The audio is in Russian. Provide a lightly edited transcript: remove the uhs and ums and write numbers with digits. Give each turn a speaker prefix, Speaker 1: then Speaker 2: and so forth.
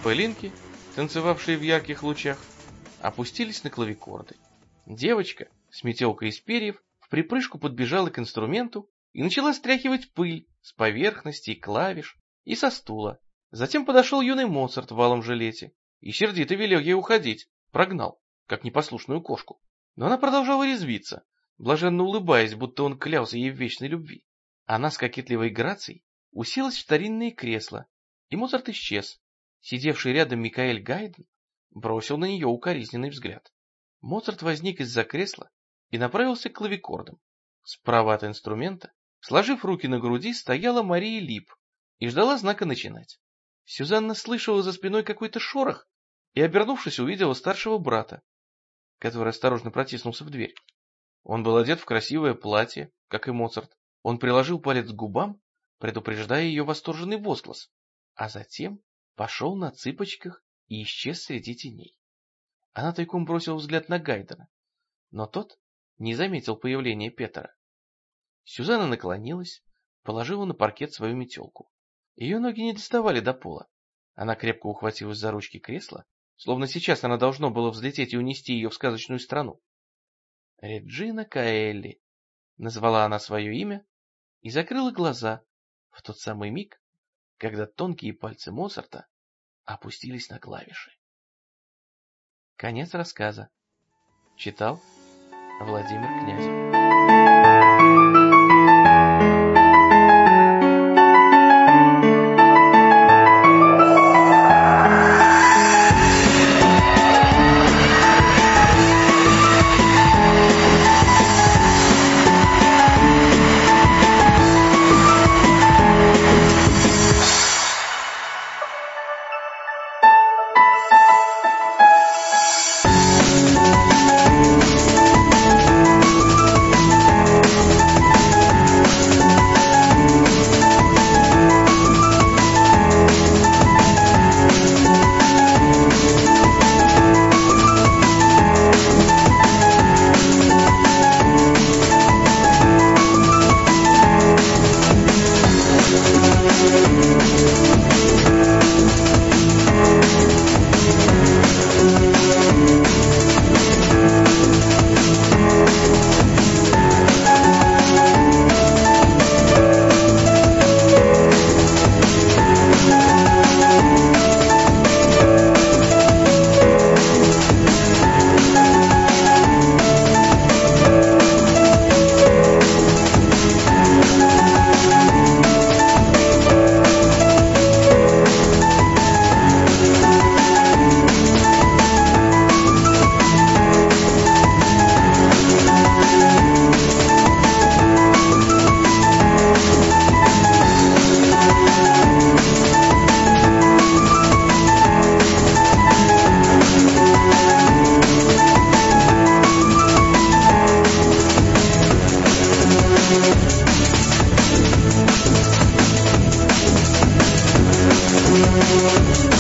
Speaker 1: Пылинки, танцевавшие в ярких лучах, опустились на клавикорды. Девочка с метелкой из перьев вприпрыжку подбежала к инструменту и начала стряхивать пыль с поверхностей, клавиш и со стула. Затем подошел юный Моцарт в алом жилете и сердито велел ей уходить, прогнал, как непослушную кошку. Но она продолжала резвиться, блаженно улыбаясь, будто он клялся ей в вечной любви. Она с кокетливой грацией уселась в старинные кресла, и Моцарт исчез. Сидевший рядом Микаэль Гайден бросил на нее укоризненный взгляд. Моцарт возник из-за кресла и направился к клавикордам. Справа от инструмента, сложив руки на груди, стояла Мария Лип и ждала знака начинать. Сюзанна слышала за спиной какой-то шорох и, обернувшись, увидела старшего брата, который осторожно протиснулся в дверь. Он был одет в красивое платье, как и Моцарт. Он приложил палец к губам, предупреждая ее восторженный возглас, а затем пошел на цыпочках и исчез среди теней. Она тайком бросила взгляд на Гайдена, но тот не заметил появления Петера. Сюзанна наклонилась, положила на паркет свою метелку. Ее ноги не доставали до пола. Она крепко ухватилась за ручки кресла, словно сейчас она должно было взлететь и унести ее в сказочную страну. «Реджина Каэлли», — назвала она свое имя и закрыла глаза в тот самый миг, когда тонкие пальцы Моцарта опустились на клавиши. Конец рассказа. Читал Владимир Князев.
Speaker 2: Thank you.